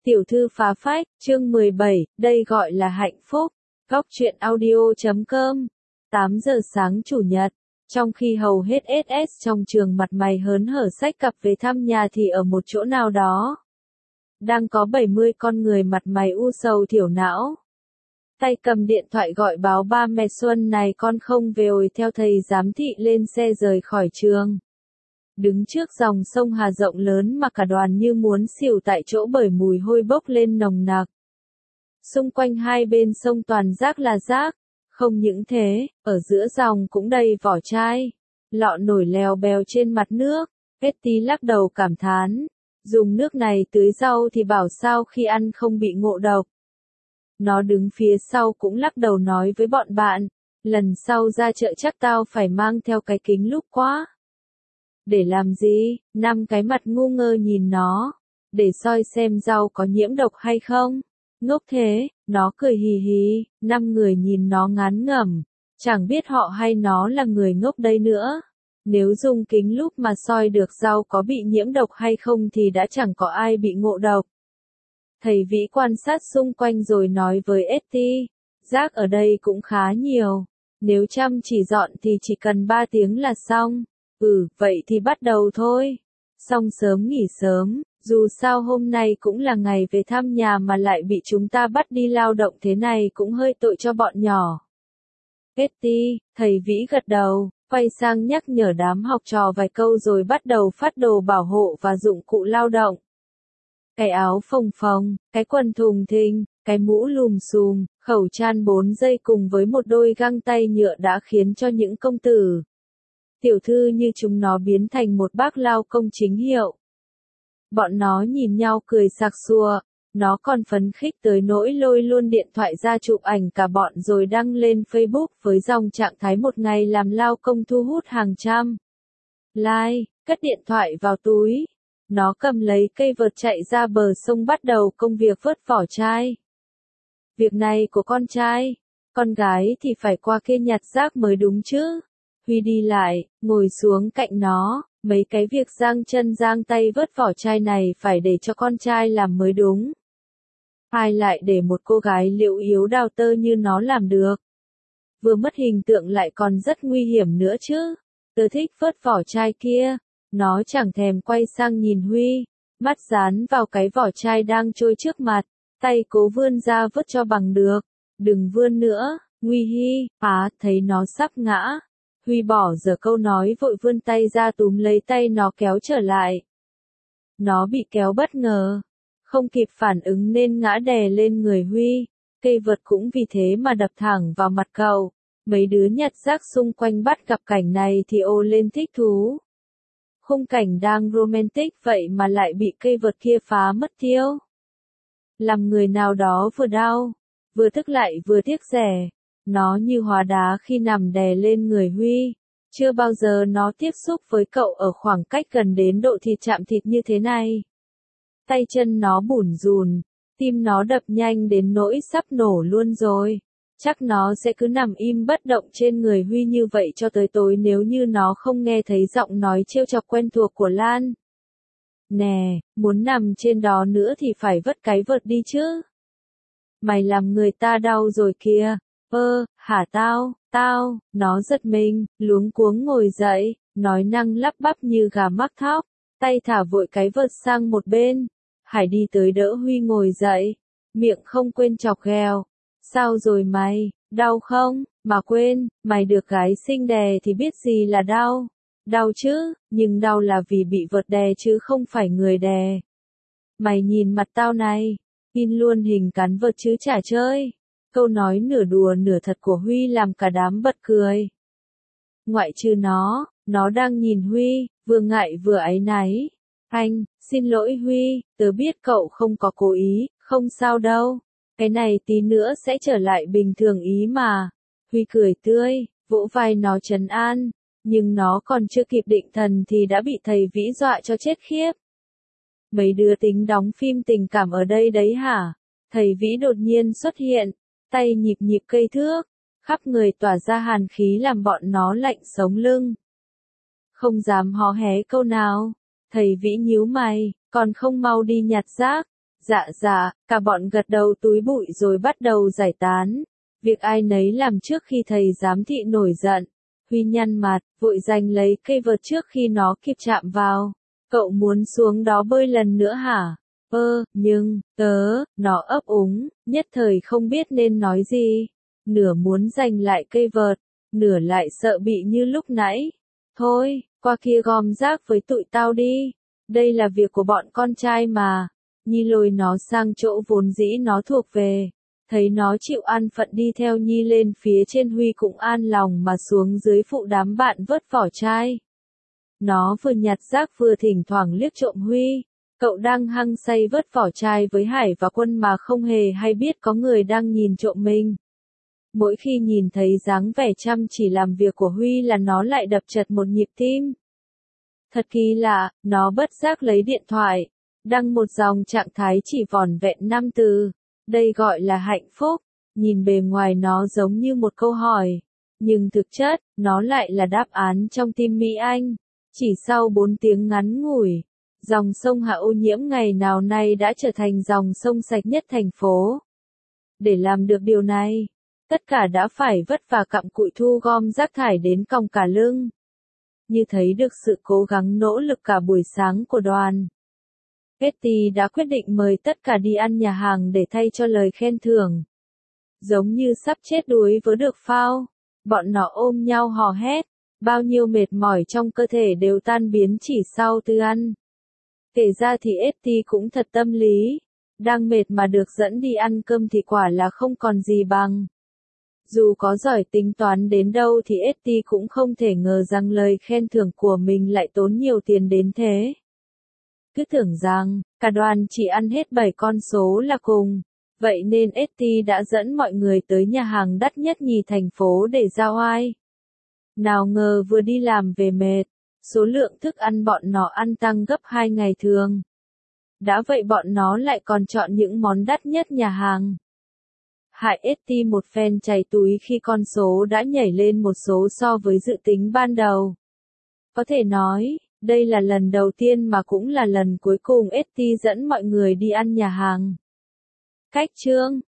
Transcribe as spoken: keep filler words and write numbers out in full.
Tiểu thư phá phách, chương mười bảy, đây gọi là hạnh phúc. Góc truyện audio chấm com. tám giờ sáng chủ nhật, trong khi hầu hết ét ét trong trường mặt mày hớn hở xách cặp về thăm nhà thì ở một chỗ nào đó đang có bảy mươi con người mặt mày u sầu thiểu não. Tay cầm điện thoại gọi báo ba mẹ Xuân này con không về ồi theo thầy giám thị lên xe rời khỏi trường. Đứng trước dòng sông Hà rộng lớn mà cả đoàn như muốn xỉu tại chỗ bởi mùi hôi bốc lên nồng nặc. Xung quanh hai bên sông toàn rác là rác. Không những thế, ở giữa dòng cũng đầy vỏ chai, lọ nổi lèo bèo trên mặt nước. Betty lắc đầu cảm thán, dùng nước này tưới rau thì bảo sao khi ăn không bị ngộ độc. Nó đứng phía sau cũng lắc đầu nói với bọn bạn, lần sau ra chợ chắc tao phải mang theo cái kính lúp quá. Để làm gì? Năm cái mặt ngu ngơ nhìn nó, để soi xem rau có nhiễm độc hay không. Ngốc thế, nó cười hì hì, năm người nhìn nó ngán ngẩm, chẳng biết họ hay nó là người ngốc đây nữa. Nếu dùng kính lúp mà soi được rau có bị nhiễm độc hay không thì đã chẳng có ai bị ngộ độc. Thầy Vĩ quan sát xung quanh rồi nói với Etty, rác ở đây cũng khá nhiều, nếu chăm chỉ dọn thì chỉ cần ba tiếng là xong. Ừ, vậy thì bắt đầu thôi. Xong sớm nghỉ sớm, dù sao hôm nay cũng là ngày về thăm nhà mà lại bị chúng ta bắt đi lao động thế này cũng hơi tội cho bọn nhỏ. Etty, thầy Vĩ gật đầu, quay sang nhắc nhở đám học trò vài câu rồi bắt đầu phát đồ bảo hộ và dụng cụ lao động. Cái áo phồng phồng, cái quần thùng thình, cái mũ lùm xùm, khẩu trang bốn dây cùng với một đôi găng tay nhựa đã khiến cho những công tử tiểu thư như chúng nó biến thành một bác lao công chính hiệu. Bọn nó nhìn nhau cười sặc sụa, nó còn phấn khích tới nỗi lôi luôn điện thoại ra chụp ảnh cả bọn rồi đăng lên Facebook với dòng trạng thái một ngày làm lao công thu hút hàng trăm like, cất điện thoại vào túi. Nó cầm lấy cây vợt chạy ra bờ sông bắt đầu công việc vớt vỏ chai. Việc này của con trai, con gái thì phải qua kia nhặt rác mới đúng chứ. Huy đi lại, ngồi xuống cạnh nó, mấy cái việc giang chân giang tay vớt vỏ chai này phải để cho con trai làm mới đúng. Ai lại để một cô gái liệu yếu đào tơ như nó làm được. Vừa mất hình tượng lại còn rất nguy hiểm nữa chứ. Tớ thích vớt vỏ chai kia. Nó chẳng thèm quay sang nhìn Huy, mắt dán vào cái vỏ chai đang trôi trước mặt, tay cố vươn ra vớt cho bằng được. Đừng vươn nữa, Nguy hi, á, thấy nó sắp ngã. Huy bỏ dở câu nói vội vươn tay ra túm lấy tay nó kéo trở lại. Nó bị kéo bất ngờ, không kịp phản ứng nên ngã đè lên người Huy, cây vợt cũng vì thế mà đập thẳng vào mặt cậu. Mấy đứa nhặt rác xung quanh bắt gặp cảnh này thì ồ lên thích thú. Khung cảnh đang romantic vậy mà lại bị cây vợt kia phá mất tiêu. Làm người nào đó vừa đau, vừa tức lại vừa tiếc rẻ. Nó như hóa đá khi nằm đè lên người Huy. Chưa bao giờ nó tiếp xúc với cậu ở khoảng cách gần đến độ thịt chạm thịt như thế này. Tay chân nó bủn rùn, tim nó đập nhanh đến nỗi sắp nổ luôn rồi. Chắc nó sẽ cứ nằm im bất động trên người Huy như vậy cho tới tối nếu như nó không nghe thấy giọng nói trêu chọc quen thuộc của Lan. Nè, muốn nằm trên đó nữa thì phải vất cái vợt đi chứ. Mày làm người ta đau rồi kìa. Ơ, hả tao, tao, nó giật mình, luống cuống ngồi dậy, nói năng lắp bắp như gà mắc thóc, tay thả vội cái vợt sang một bên. Hải đi tới đỡ Huy ngồi dậy, miệng không quên chọc ghẹo. Sao rồi mày, đau không? Mà quên, mày được gái xinh đè thì biết gì là đau. Đau chứ, nhưng đau là vì bị vợt đè chứ không phải người đè. Mày nhìn mặt tao này, in luôn hình cắn vợt chứ chả chơi. Câu nói nửa đùa nửa thật của Huy làm cả đám bật cười. Ngoại trừ nó, nó đang nhìn Huy, vừa ngại vừa áy náy. Anh, xin lỗi Huy, tớ biết cậu không có cố ý, không sao đâu. Cái này tí nữa sẽ trở lại bình thường ý mà. Huy cười tươi, vỗ vai nó trấn an, nhưng nó còn chưa kịp định thần thì đã bị thầy Vĩ dọa cho chết khiếp. Mấy đứa tính đóng phim tình cảm ở đây đấy hả? Thầy Vĩ đột nhiên xuất hiện, tay nhịp nhịp cây thước, khắp người tỏa ra hàn khí làm bọn nó lạnh sống lưng. Không dám hó hé câu nào, thầy Vĩ nhíu mày, còn không mau đi nhặt rác. Dạ dạ, cả bọn gật đầu túi bụi rồi bắt đầu giải tán. Việc ai nấy làm trước khi thầy giám thị nổi giận. Huy nhăn mặt, vội giành lấy cây vợt trước khi nó kịp chạm vào. Cậu muốn xuống đó bơi lần nữa hả? Ơ, nhưng, tớ, nó ấp úng, nhất thời không biết nên nói gì. Nửa muốn giành lại cây vợt, nửa lại sợ bị như lúc nãy. Thôi, qua kia gom rác với tụi tao đi. Đây là việc của bọn con trai mà. Nhi lôi nó sang chỗ vốn dĩ nó thuộc về. Thấy nó chịu an phận đi theo Nhi lên phía trên, Huy cũng an lòng mà xuống dưới phụ đám bạn vớt vỏ chai. Nó vừa nhặt rác vừa thỉnh thoảng liếc trộm Huy. Cậu đang hăng say vớt vỏ chai với Hải và Quân mà không hề hay biết có người đang nhìn trộm mình. Mỗi khi nhìn thấy dáng vẻ chăm chỉ làm việc của Huy là nó lại đập chật một nhịp tim. Thật kỳ lạ, nó bất giác lấy điện thoại, đăng một dòng trạng thái chỉ vỏn vẹn năm từ. Đây gọi là hạnh phúc. Nhìn bề ngoài nó giống như một câu hỏi, nhưng thực chất, nó lại là đáp án trong tim Mỹ Anh. Chỉ sau bốn tiếng ngắn ngủi, dòng sông Hạ ô nhiễm ngày nào nay đã trở thành dòng sông sạch nhất thành phố. Để làm được điều này, tất cả đã phải vất vả cặm cụi thu gom rác thải đến còng cả lưng. Như thấy được sự cố gắng nỗ lực cả buổi sáng của đoàn, Betty đã quyết định mời tất cả đi ăn nhà hàng để thay cho lời khen thưởng. Giống như sắp chết đuối với được phao, bọn nó ôm nhau hò hét, bao nhiêu mệt mỏi trong cơ thể đều tan biến chỉ sau từ ăn. Kể ra thì Etty cũng thật tâm lý, đang mệt mà được dẫn đi ăn cơm thì quả là không còn gì bằng. Dù có giỏi tính toán đến đâu thì Etty cũng không thể ngờ rằng lời khen thưởng của mình lại tốn nhiều tiền đến thế. Cứ tưởng rằng, cả đoàn chỉ ăn hết bảy con số là cùng. Vậy nên Etty đã dẫn mọi người tới nhà hàng đắt nhất nhì thành phố để giao oai. Nào ngờ vừa đi làm về mệt, số lượng thức ăn bọn nó ăn tăng gấp hai ngày thường. Đã vậy bọn nó lại còn chọn những món đắt nhất nhà hàng. Hại Etty một phen chảy túi khi con số đã nhảy lên một số so với dự tính ban đầu. Có thể nói, đây là lần đầu tiên mà cũng là lần cuối cùng Etty dẫn mọi người đi ăn nhà hàng. Cách chương